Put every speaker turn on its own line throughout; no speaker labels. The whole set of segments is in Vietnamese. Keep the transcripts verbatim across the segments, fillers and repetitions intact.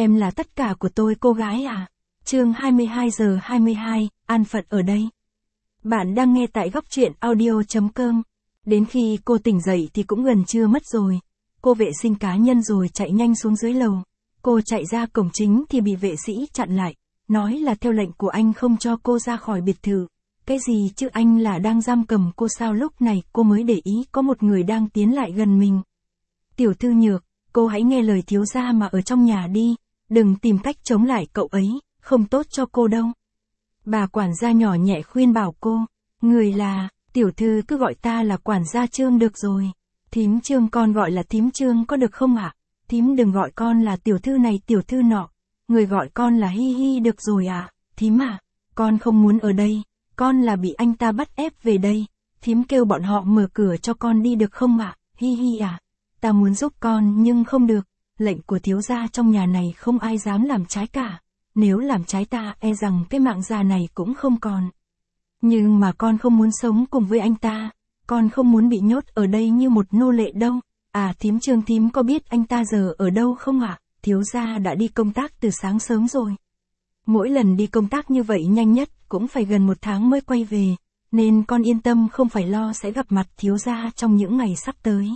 Em là tất cả của tôi cô gái à. Chương hai mươi hai giờ hai mươi hai, an phận ở đây. Bạn đang nghe tại góc truyện audio chấm com. Đến khi cô tỉnh dậy thì cũng gần trưa mất rồi. Cô vệ sinh cá nhân rồi chạy nhanh xuống dưới lầu. Cô chạy ra cổng chính thì bị vệ sĩ chặn lại. Nói là theo lệnh của anh không cho cô ra khỏi biệt thự. Cái gì chứ, anh là đang giam cầm cô sao? Lúc này cô mới để ý có một người đang tiến lại gần mình. Tiểu thư Nhược, cô hãy nghe lời thiếu gia mà ở trong nhà đi. Đừng tìm cách chống lại cậu ấy, không tốt cho cô đâu. Bà quản gia nhỏ nhẹ khuyên bảo cô. Người là, tiểu thư cứ gọi ta là quản gia Trương được rồi. Thím Trương, con gọi là thím Trương có được không ạ? À? Thím đừng gọi con là tiểu thư này tiểu thư nọ. Người gọi con là Hi Hi được rồi à? Thím à, con không muốn ở đây, con là bị anh ta bắt ép về đây. Thím kêu bọn họ mở cửa cho con đi được không ạ? À? Hi Hi à, ta muốn giúp con nhưng không được. Lệnh của thiếu gia trong nhà này không ai dám làm trái cả. Nếu làm trái ta e rằng cái mạng già này cũng không còn. Nhưng mà con không muốn sống cùng với anh ta. Con không muốn bị nhốt ở đây như một nô lệ đâu. À thím Trương, thím có biết anh ta giờ ở đâu không ạ? À? Thiếu gia đã đi công tác từ sáng sớm rồi. Mỗi lần đi công tác như vậy nhanh nhất cũng phải gần một tháng mới quay về. Nên con yên tâm, không phải lo sẽ gặp mặt thiếu gia trong những ngày sắp tới.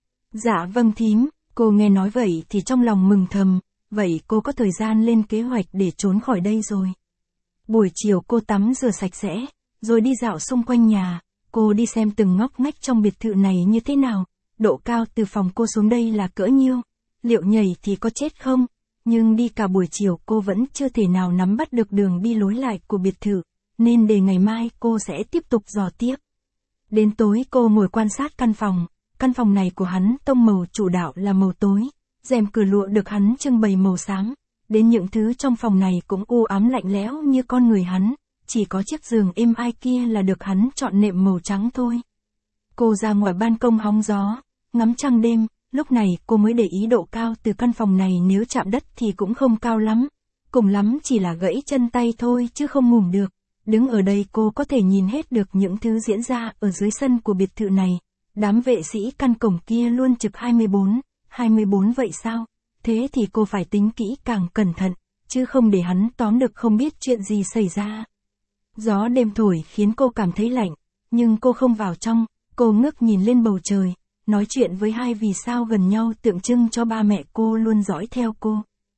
Dạ vâng thím. Cô nghe nói vậy thì trong lòng mừng thầm, vậy cô có thời gian lên kế hoạch để trốn khỏi đây rồi. Buổi chiều cô tắm rửa sạch sẽ, rồi đi dạo xung quanh nhà, cô đi xem từng ngóc ngách trong biệt thự này như thế nào, độ cao từ phòng cô xuống đây là cỡ nhiêu, liệu nhảy thì có chết không, nhưng đi cả buổi chiều cô vẫn chưa thể nào nắm bắt được đường đi lối lại của biệt thự, nên để ngày mai cô sẽ tiếp tục dò tiếp. Đến tối cô ngồi quan sát căn phòng. Căn phòng này của hắn tông màu chủ đạo là màu tối, rèm cửa lụa được hắn trưng bày màu xám, đến những thứ trong phòng này cũng u ám lạnh lẽo như con người hắn, chỉ có chiếc giường êm ai kia là được hắn chọn nệm màu trắng thôi. Cô ra ngoài ban công hóng gió, ngắm trăng đêm, lúc này cô mới để ý độ cao từ căn phòng này, nếu chạm đất thì cũng không cao lắm, cùng lắm chỉ là gãy chân tay thôi chứ không ngủm được. Đứng ở đây cô có thể nhìn hết được những thứ diễn ra ở dưới sân của biệt thự này. Đám vệ sĩ căn cổng kia luôn trực hai mươi bốn, hai mươi bốn vậy sao? Thế thì cô phải tính kỹ càng cẩn thận, chứ không để hắn tóm được không biết chuyện gì xảy ra. Gió đêm thổi khiến cô cảm thấy lạnh, nhưng cô không vào trong, cô ngước nhìn lên bầu trời, nói chuyện với hai vì sao gần nhau tượng trưng cho ba mẹ cô luôn dõi theo cô.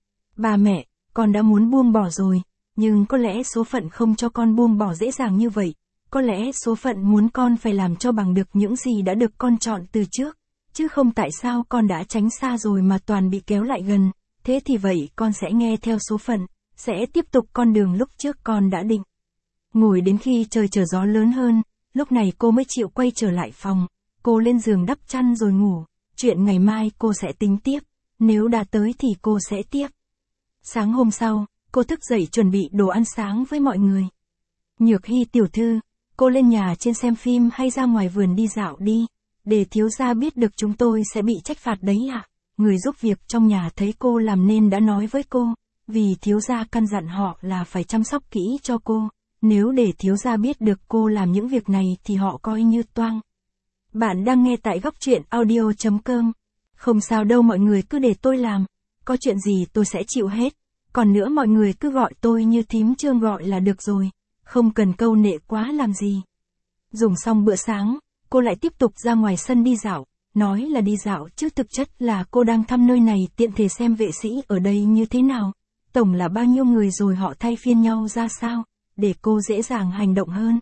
Ba mẹ, con đã muốn buông bỏ rồi, nhưng có lẽ số phận không cho con buông bỏ dễ dàng như vậy. Có lẽ số phận muốn con phải làm cho bằng được những gì đã được con chọn từ trước, chứ không tại sao con đã tránh xa rồi mà toàn bị kéo lại gần, thế thì vậy con sẽ nghe theo số phận, sẽ tiếp tục con đường lúc trước con đã định. Ngồi đến khi trời trở gió lớn hơn, lúc này cô mới chịu quay trở lại phòng, cô lên giường đắp chăn rồi ngủ, chuyện ngày mai cô sẽ tính tiếp, nếu đã tới thì cô sẽ tiếp. Sáng hôm sau, cô thức dậy chuẩn bị đồ ăn sáng với mọi người. Nhược Hy tiểu thư, cô lên nhà trên xem phim hay ra ngoài vườn đi dạo đi, để thiếu gia biết được chúng tôi sẽ bị trách phạt đấy ạ. À? Người giúp việc trong nhà thấy cô làm nên đã nói với cô, vì thiếu gia căn dặn họ là phải chăm sóc kỹ cho cô, nếu để thiếu gia biết được cô làm những việc này thì họ coi như toang. Bạn đang nghe tại góc truyện audio chấm com. Không sao đâu, mọi người cứ để tôi làm, có chuyện gì tôi sẽ chịu hết, còn nữa mọi người cứ gọi tôi như thím Trương gọi là được rồi. Không cần câu nệ quá làm gì. Dùng xong bữa sáng, cô lại tiếp tục ra ngoài sân đi dạo, nói là đi dạo chứ thực chất là cô đang thăm nơi này tiện thể xem vệ sĩ ở đây như thế nào, tổng là bao nhiêu người rồi họ thay phiên nhau ra sao, để cô dễ dàng hành động hơn.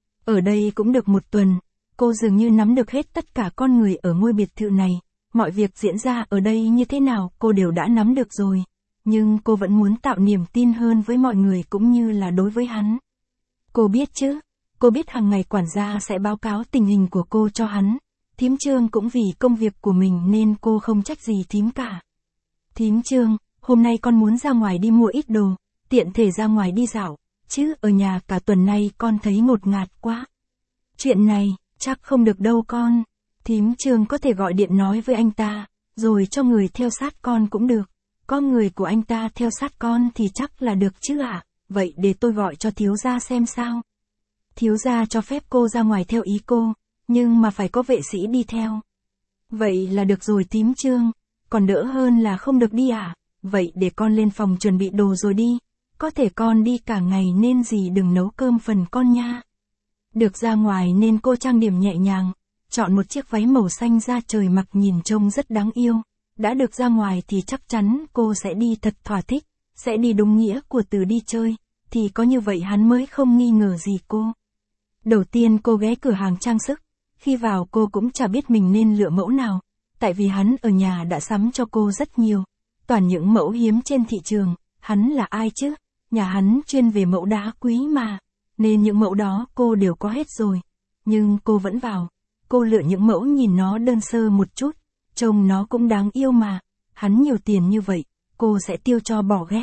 Ở đây cũng được một tuần, cô dường như nắm được hết tất cả con người ở ngôi biệt thự này, mọi việc diễn ra ở đây như thế nào cô đều đã nắm được rồi, nhưng cô vẫn muốn tạo niềm tin hơn với mọi người cũng như là đối với hắn. Cô biết chứ, cô biết hàng ngày quản gia sẽ báo cáo tình hình của cô cho hắn. Thím Trương cũng vì công việc của mình nên cô không trách gì thím cả. Thím Trương, hôm nay con muốn ra ngoài đi mua ít đồ, tiện thể ra ngoài đi dạo, chứ ở nhà cả tuần nay con thấy ngột ngạt quá. Chuyện này, chắc không được đâu con. Thím Trương có thể gọi điện nói với anh ta, rồi cho người theo sát con cũng được. Có người của anh ta theo sát con thì chắc là được chứ ạ. À? Vậy để tôi gọi cho thiếu gia xem sao. Thiếu gia cho phép cô ra ngoài theo ý cô, nhưng mà phải có vệ sĩ đi theo. Vậy là được rồi thím Trương, còn đỡ hơn là không được đi à? vậy để con lên phòng chuẩn bị đồ rồi đi, có thể con đi cả ngày nên dì đừng nấu cơm phần con nha. Được ra ngoài nên cô trang điểm nhẹ nhàng, chọn một chiếc váy màu xanh da trời mặc nhìn trông rất đáng yêu. Đã được ra ngoài thì chắc chắn cô sẽ đi thật thỏa thích, sẽ đi đúng nghĩa của từ đi chơi, thì có như vậy hắn mới không nghi ngờ gì cô. Đầu tiên cô ghé cửa hàng trang sức, khi vào cô cũng chả biết mình nên lựa mẫu nào, tại vì hắn ở nhà đã sắm cho cô rất nhiều, toàn những mẫu hiếm trên thị trường, hắn là ai chứ, nhà hắn chuyên về mẫu đá quý mà, nên những mẫu đó cô đều có hết rồi, nhưng cô vẫn vào, cô lựa những mẫu nhìn nó đơn sơ một chút, trông nó cũng đáng yêu mà, hắn nhiều tiền như vậy, cô sẽ tiêu cho bỏ ghét.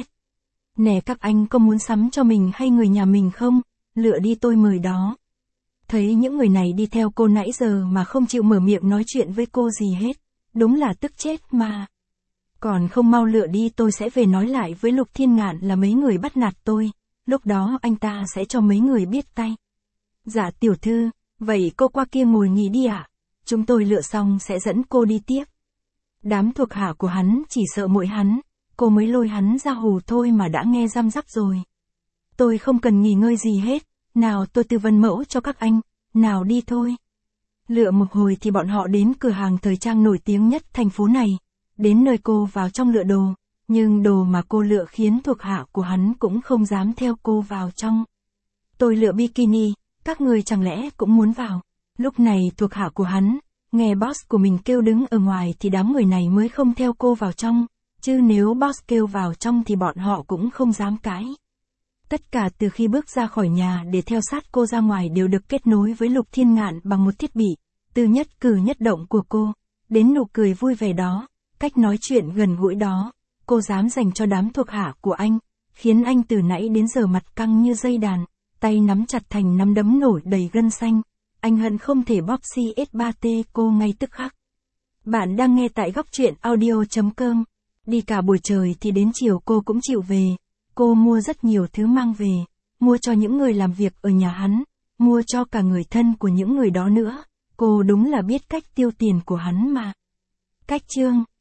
Nè các anh có muốn sắm cho mình hay người nhà mình không, lựa đi tôi mời đó. Thấy những người này đi theo cô nãy giờ mà không chịu mở miệng nói chuyện với cô gì hết, đúng là tức chết mà. Còn không mau lựa đi tôi sẽ về nói lại với Lục Thiên Ngạn là mấy người bắt nạt tôi, lúc đó anh ta sẽ cho mấy người biết tay. Dạ tiểu thư, vậy cô qua kia ngồi nghỉ đi ạ, chúng tôi lựa xong sẽ dẫn cô đi tiếp. Đám thuộc hạ của hắn chỉ sợ mỗi hắn, cô mới lôi hắn ra hù thôi mà đã nghe răm rắp rồi. Tôi không cần nghỉ ngơi gì hết, nào tôi tư vấn mẫu cho các anh, nào đi thôi. Lựa một hồi thì bọn họ đến cửa hàng thời trang nổi tiếng nhất thành phố này, đến nơi cô vào trong lựa đồ, nhưng đồ mà cô lựa khiến thuộc hạ của hắn cũng không dám theo cô vào trong. Tôi lựa bikini, các người chẳng lẽ cũng muốn vào? Lúc này thuộc hạ của hắn, nghe boss của mình kêu đứng ở ngoài thì đám người này mới không theo cô vào trong, chứ nếu boss kêu vào trong thì bọn họ cũng không dám cãi. Tất cả từ khi bước ra khỏi nhà để theo sát cô ra ngoài đều được kết nối với Lục Thiên Ngạn bằng một thiết bị, từ nhất cử nhất động của cô, đến nụ cười vui vẻ đó, cách nói chuyện gần gũi đó, cô dám dành cho đám thuộc hạ của anh, khiến anh từ nãy đến giờ mặt căng như dây đàn, tay nắm chặt thành nắm đấm nổi đầy gân xanh, anh hận không thể bóp xê ét ba tê cô ngay tức khắc. Bạn đang nghe tại góc truyện audio chấm com, đi cả buổi trời thì đến chiều cô cũng chịu về. Cô mua rất nhiều thứ mang về, mua cho những người làm việc ở nhà hắn, mua cho cả người thân của những người đó nữa, cô đúng là biết cách tiêu tiền của hắn mà. Cách chương